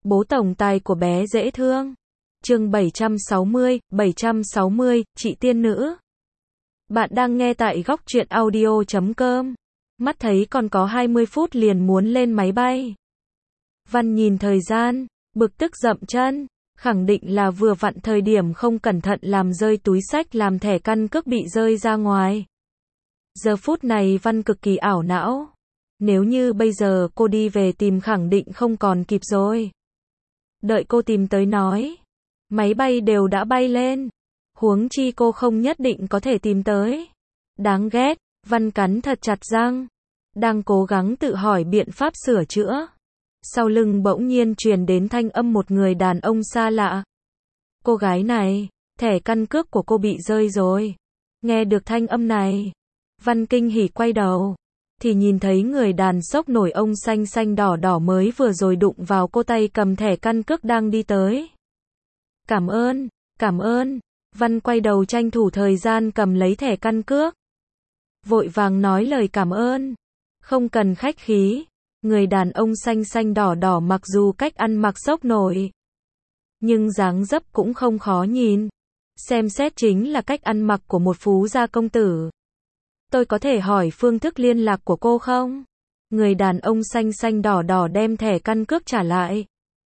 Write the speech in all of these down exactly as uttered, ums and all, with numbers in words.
Bố tổng tài của bé dễ thương. Chương bảy trăm sáu mươi, bảy trăm sáu mươi, chị tiên nữ. Bạn đang nghe tại góc truyện audio chấm com. Mắt thấy còn có hai mươi phút liền muốn lên máy bay. Văn nhìn thời gian, bực tức dậm chân, khẳng định là vừa vặn thời điểm không cẩn thận làm rơi túi xách làm thẻ căn cước bị rơi ra ngoài. Giờ phút này Văn cực kỳ ảo não. Nếu như bây giờ cô đi về tìm khẳng định không còn kịp rồi. Đợi cô tìm tới nói. Máy bay đều đã bay lên. Huống chi cô không nhất định có thể tìm tới. Đáng ghét, Văn cắn thật chặt răng. Đang cố gắng tự hỏi biện pháp sửa chữa. Sau lưng bỗng nhiên truyền đến thanh âm một người đàn ông xa lạ. Cô gái này, thẻ căn cước của cô bị rơi rồi. Nghe được thanh âm này, Văn kinh hỉ quay đầu. Thì nhìn thấy người đàn sốc nổi ông xanh xanh đỏ đỏ mới vừa rồi đụng vào cô tay cầm thẻ căn cước đang đi tới. Cảm ơn, cảm ơn. Văn quay đầu tranh thủ thời gian cầm lấy thẻ căn cước. Vội vàng nói lời cảm ơn. Không cần khách khí. Người đàn ông xanh xanh đỏ đỏ mặc dù cách ăn mặc sốc nổi. Nhưng dáng dấp cũng không khó nhìn. Xem xét chính là cách ăn mặc của một phú gia công tử. Tôi có thể hỏi phương thức liên lạc của cô không? Người đàn ông xanh xanh đỏ đỏ đem thẻ căn cước trả lại.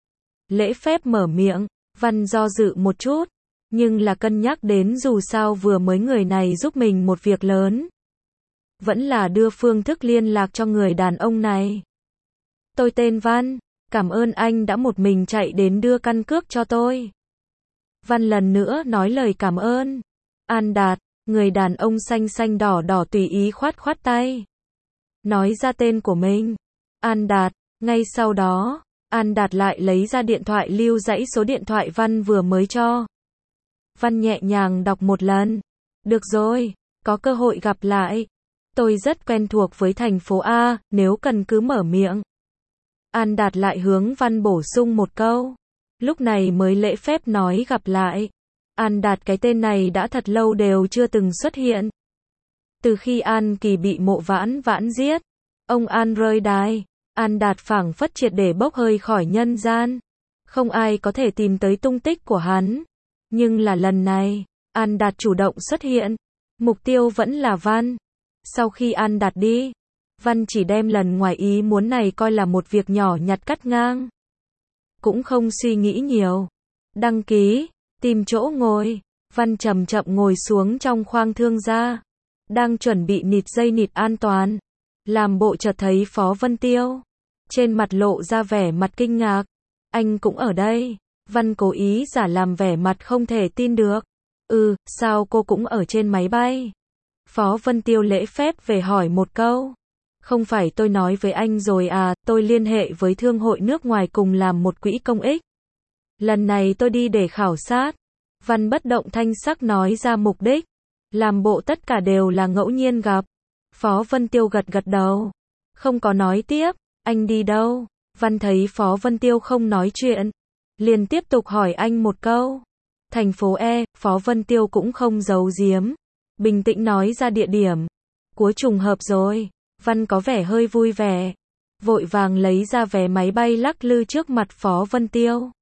Lễ phép mở miệng, Văn do dự một chút, nhưng là cân nhắc đến dù sao vừa mới người này giúp mình một việc lớn. Vẫn là đưa phương thức liên lạc cho người đàn ông này. Tôi tên Văn, cảm ơn anh đã một mình chạy đến đưa căn cước cho tôi. Văn lần nữa nói lời cảm ơn. An Đạt. Người đàn ông xanh xanh đỏ đỏ tùy ý khoát khoát tay. Nói ra tên của mình. An Đạt. Ngay sau đó, An Đạt lại lấy ra điện thoại lưu dãy số điện thoại Văn vừa mới cho. Văn nhẹ nhàng đọc một lần. Được rồi, có cơ hội gặp lại. Tôi rất quen thuộc với thành phố A, nếu cần cứ mở miệng. An Đạt lại hướng Văn bổ sung một câu. Lúc này mới lễ phép nói gặp lại. An Đạt cái tên này đã thật lâu đều chưa từng xuất hiện. Từ khi An Kỳ bị Mộ Vãn Vãn giết, ông An rơi đài, An Đạt phảng phất triệt để bốc hơi khỏi nhân gian. Không ai có thể tìm tới tung tích của hắn. Nhưng là lần này, An Đạt chủ động xuất hiện. Mục tiêu vẫn là Văn. Sau khi An Đạt đi, Văn chỉ đem lần ngoài ý muốn này coi là một việc nhỏ nhặt cắt ngang. Cũng không suy nghĩ nhiều. Đăng ký. Tìm chỗ ngồi, Văn chậm chậm ngồi xuống trong khoang thương gia. Đang chuẩn bị nịt dây nịt an toàn. Làm bộ chợt thấy Phó Vân Tiêu. Trên mặt lộ ra vẻ mặt kinh ngạc. Anh cũng ở đây. Văn cố ý giả làm vẻ mặt không thể tin được. Ừ, sao cô cũng ở trên máy bay? Phó Vân Tiêu lễ phép về hỏi một câu. Không phải tôi nói với anh rồi à, tôi liên hệ với thương hội nước ngoài cùng làm một quỹ công ích. Lần này tôi đi để khảo sát. Văn bất động thanh sắc nói ra mục đích. Làm bộ tất cả đều là ngẫu nhiên gặp. Phó Vân Tiêu gật gật đầu. Không có nói tiếp. Anh đi đâu? Văn thấy Phó Vân Tiêu không nói chuyện. Liền tiếp tục hỏi anh một câu. Thành phố E, Phó Vân Tiêu cũng không giấu giếm. Bình tĩnh nói ra địa điểm. Của trùng hợp rồi. Văn có vẻ hơi vui vẻ. Vội vàng lấy ra vé máy bay lắc lư trước mặt Phó Vân Tiêu.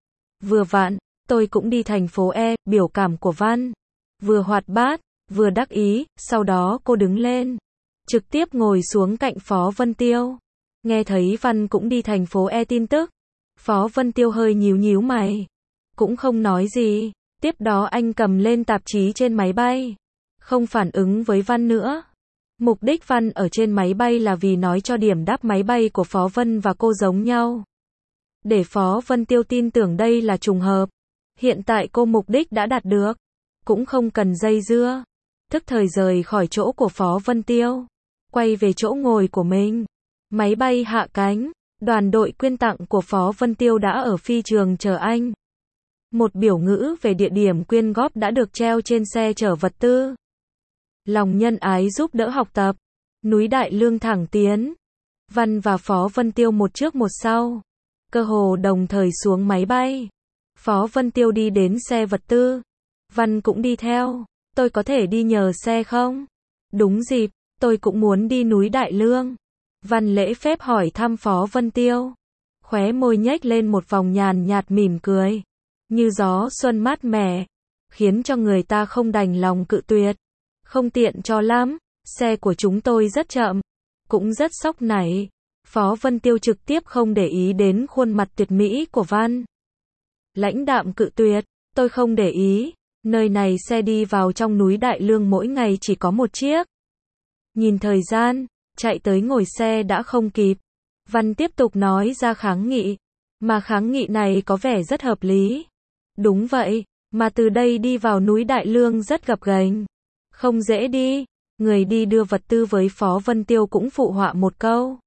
Vừa vặn, tôi cũng đi thành phố E, biểu cảm của Văn. Vừa hoạt bát, vừa đắc ý, sau đó cô đứng lên. Trực tiếp ngồi xuống cạnh Phó Vân Tiêu. Nghe thấy Văn cũng đi thành phố E tin tức. Phó Vân Tiêu hơi nhíu nhíu mày. Cũng không nói gì. Tiếp đó anh cầm lên tạp chí trên máy bay. Không phản ứng với Văn nữa. Mục đích Văn ở trên máy bay là vì nói cho điểm đáp máy bay của Phó Vân và cô giống nhau. Để Phó Vân Tiêu tin tưởng đây là trùng hợp. Hiện tại cô mục đích đã đạt được. Cũng không cần dây dưa. Thức thời rời khỏi chỗ của Phó Vân Tiêu. Quay về chỗ ngồi của mình. Máy bay hạ cánh. Đoàn đội quyên tặng của Phó Vân Tiêu đã ở phi trường chờ anh. Một biểu ngữ về địa điểm quyên góp đã được treo trên xe chở vật tư. Lòng nhân ái giúp đỡ học tập. Núi Đại Lương thẳng tiến. Văn và Phó Vân Tiêu một trước một sau. Cơ hồ đồng thời xuống máy bay. Phó Vân Tiêu đi đến xe vật tư. Văn cũng đi theo. Tôi có thể đi nhờ xe không? Đúng dịp, tôi cũng muốn đi núi Đại Lương. Văn lễ phép hỏi thăm Phó Vân Tiêu. khóe môi nhếch lên một vòng nhàn nhạt mỉm cười, như gió xuân mát mẻ, khiến cho người ta không đành lòng cự tuyệt. Không tiện cho lắm, xe của chúng tôi rất chậm, cũng rất sóc nảy. Phó Vân Tiêu trực tiếp không để ý đến khuôn mặt tuyệt mỹ của Văn. Lãnh đạm cự tuyệt, tôi không để ý, nơi này xe đi vào trong núi Đại Lương mỗi ngày chỉ có một chiếc. Nhìn thời gian, chạy tới ngồi xe đã không kịp. Văn tiếp tục nói ra kháng nghị, mà kháng nghị này có vẻ rất hợp lý. Đúng vậy, mà từ đây đi vào núi Đại Lương rất gập ghềnh, không dễ đi. Người đi đưa vật tư với Phó Vân Tiêu cũng phụ họa một câu.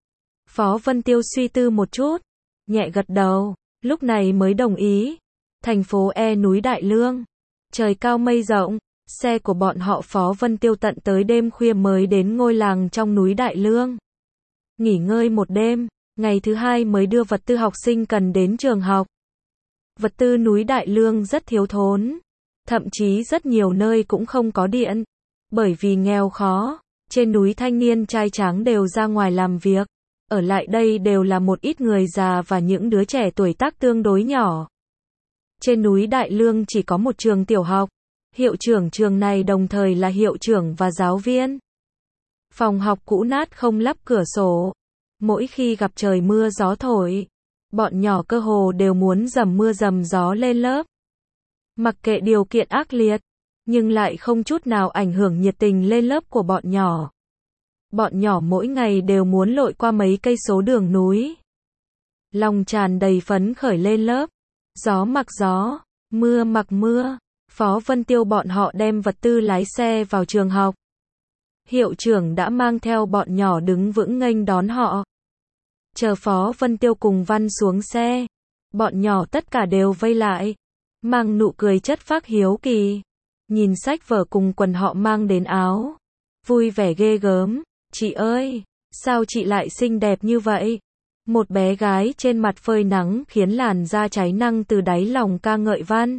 Phó Vân Tiêu suy tư một chút, nhẹ gật đầu, lúc này mới đồng ý. Thành phố E núi Đại Lương, trời cao mây rộng, xe của bọn họ Phó Vân Tiêu tận tới đêm khuya mới đến ngôi làng trong núi Đại Lương. Nghỉ ngơi một đêm, ngày thứ hai mới đưa vật tư học sinh cần đến trường học. Vật tư núi Đại Lương rất thiếu thốn, thậm chí rất nhiều nơi cũng không có điện, bởi vì nghèo khó, trên núi thanh niên trai tráng đều ra ngoài làm việc, ở lại đây đều là một ít người già và những đứa trẻ tuổi tác tương đối nhỏ. Trên núi Đại Lương chỉ có một trường tiểu học, hiệu trưởng trường này đồng thời là hiệu trưởng và giáo viên. Phòng học cũ nát không lắp cửa sổ, mỗi khi gặp trời mưa gió thổi, bọn nhỏ cơ hồ đều muốn dầm mưa dầm gió lên lớp. Mặc kệ điều kiện ác liệt, nhưng lại không chút nào ảnh hưởng nhiệt tình lên lớp của bọn nhỏ. Bọn nhỏ mỗi ngày đều muốn lội qua mấy cây số đường núi. Lòng tràn đầy phấn khởi lên lớp. Gió mặc gió, mưa mặc mưa. Phó Vân Tiêu bọn họ đem vật tư lái xe vào trường học. Hiệu trưởng đã mang theo bọn nhỏ đứng vững nghênh đón họ. Chờ Phó Vân Tiêu cùng Văn xuống xe, bọn nhỏ tất cả đều vây lại, mang nụ cười chất phác hiếu kỳ. Nhìn sách vở cùng quần họ mang đến áo, vui vẻ ghê gớm. Chị ơi, sao chị lại xinh đẹp như vậy? Một bé gái trên mặt phơi nắng khiến làn da cháy năng từ đáy lòng ca ngợi Văn.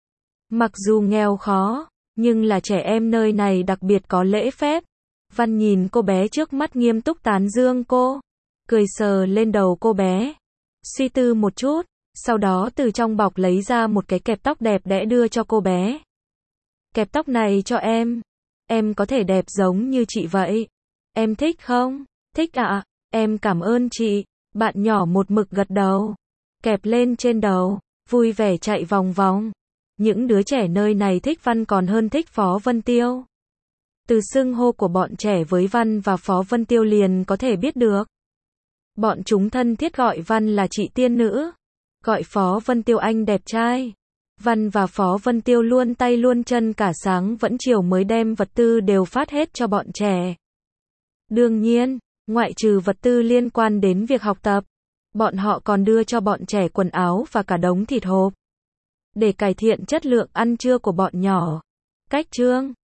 Mặc dù nghèo khó, nhưng là trẻ em nơi này đặc biệt có lễ phép. Văn nhìn cô bé trước mắt nghiêm túc tán dương cô, cười sờ lên đầu cô bé, suy tư một chút, sau đó từ trong bọc lấy ra một cái kẹp tóc đẹp đẽ đưa cho cô bé. Kẹp tóc này cho em, em có thể đẹp giống như chị vậy. Em thích không? Thích ạ, à? Em cảm ơn chị. Bạn nhỏ một mực gật đầu, kẹp lên trên đầu, vui vẻ chạy vòng vòng. Những đứa trẻ nơi này thích Văn còn hơn thích Phó Vân Tiêu. Từ xưng hô của bọn trẻ với Văn và Phó Vân Tiêu liền có thể biết được. Bọn chúng thân thiết gọi Văn là chị tiên nữ, gọi Phó Vân Tiêu anh đẹp trai. Văn và Phó Vân Tiêu luôn tay luôn chân cả sáng vẫn chiều mới đem vật tư đều phát hết cho bọn trẻ. Đương nhiên, ngoại trừ vật tư liên quan đến việc học tập, bọn họ còn đưa cho bọn trẻ quần áo và cả đống thịt hộp, để cải thiện chất lượng ăn trưa của bọn nhỏ. Cách chương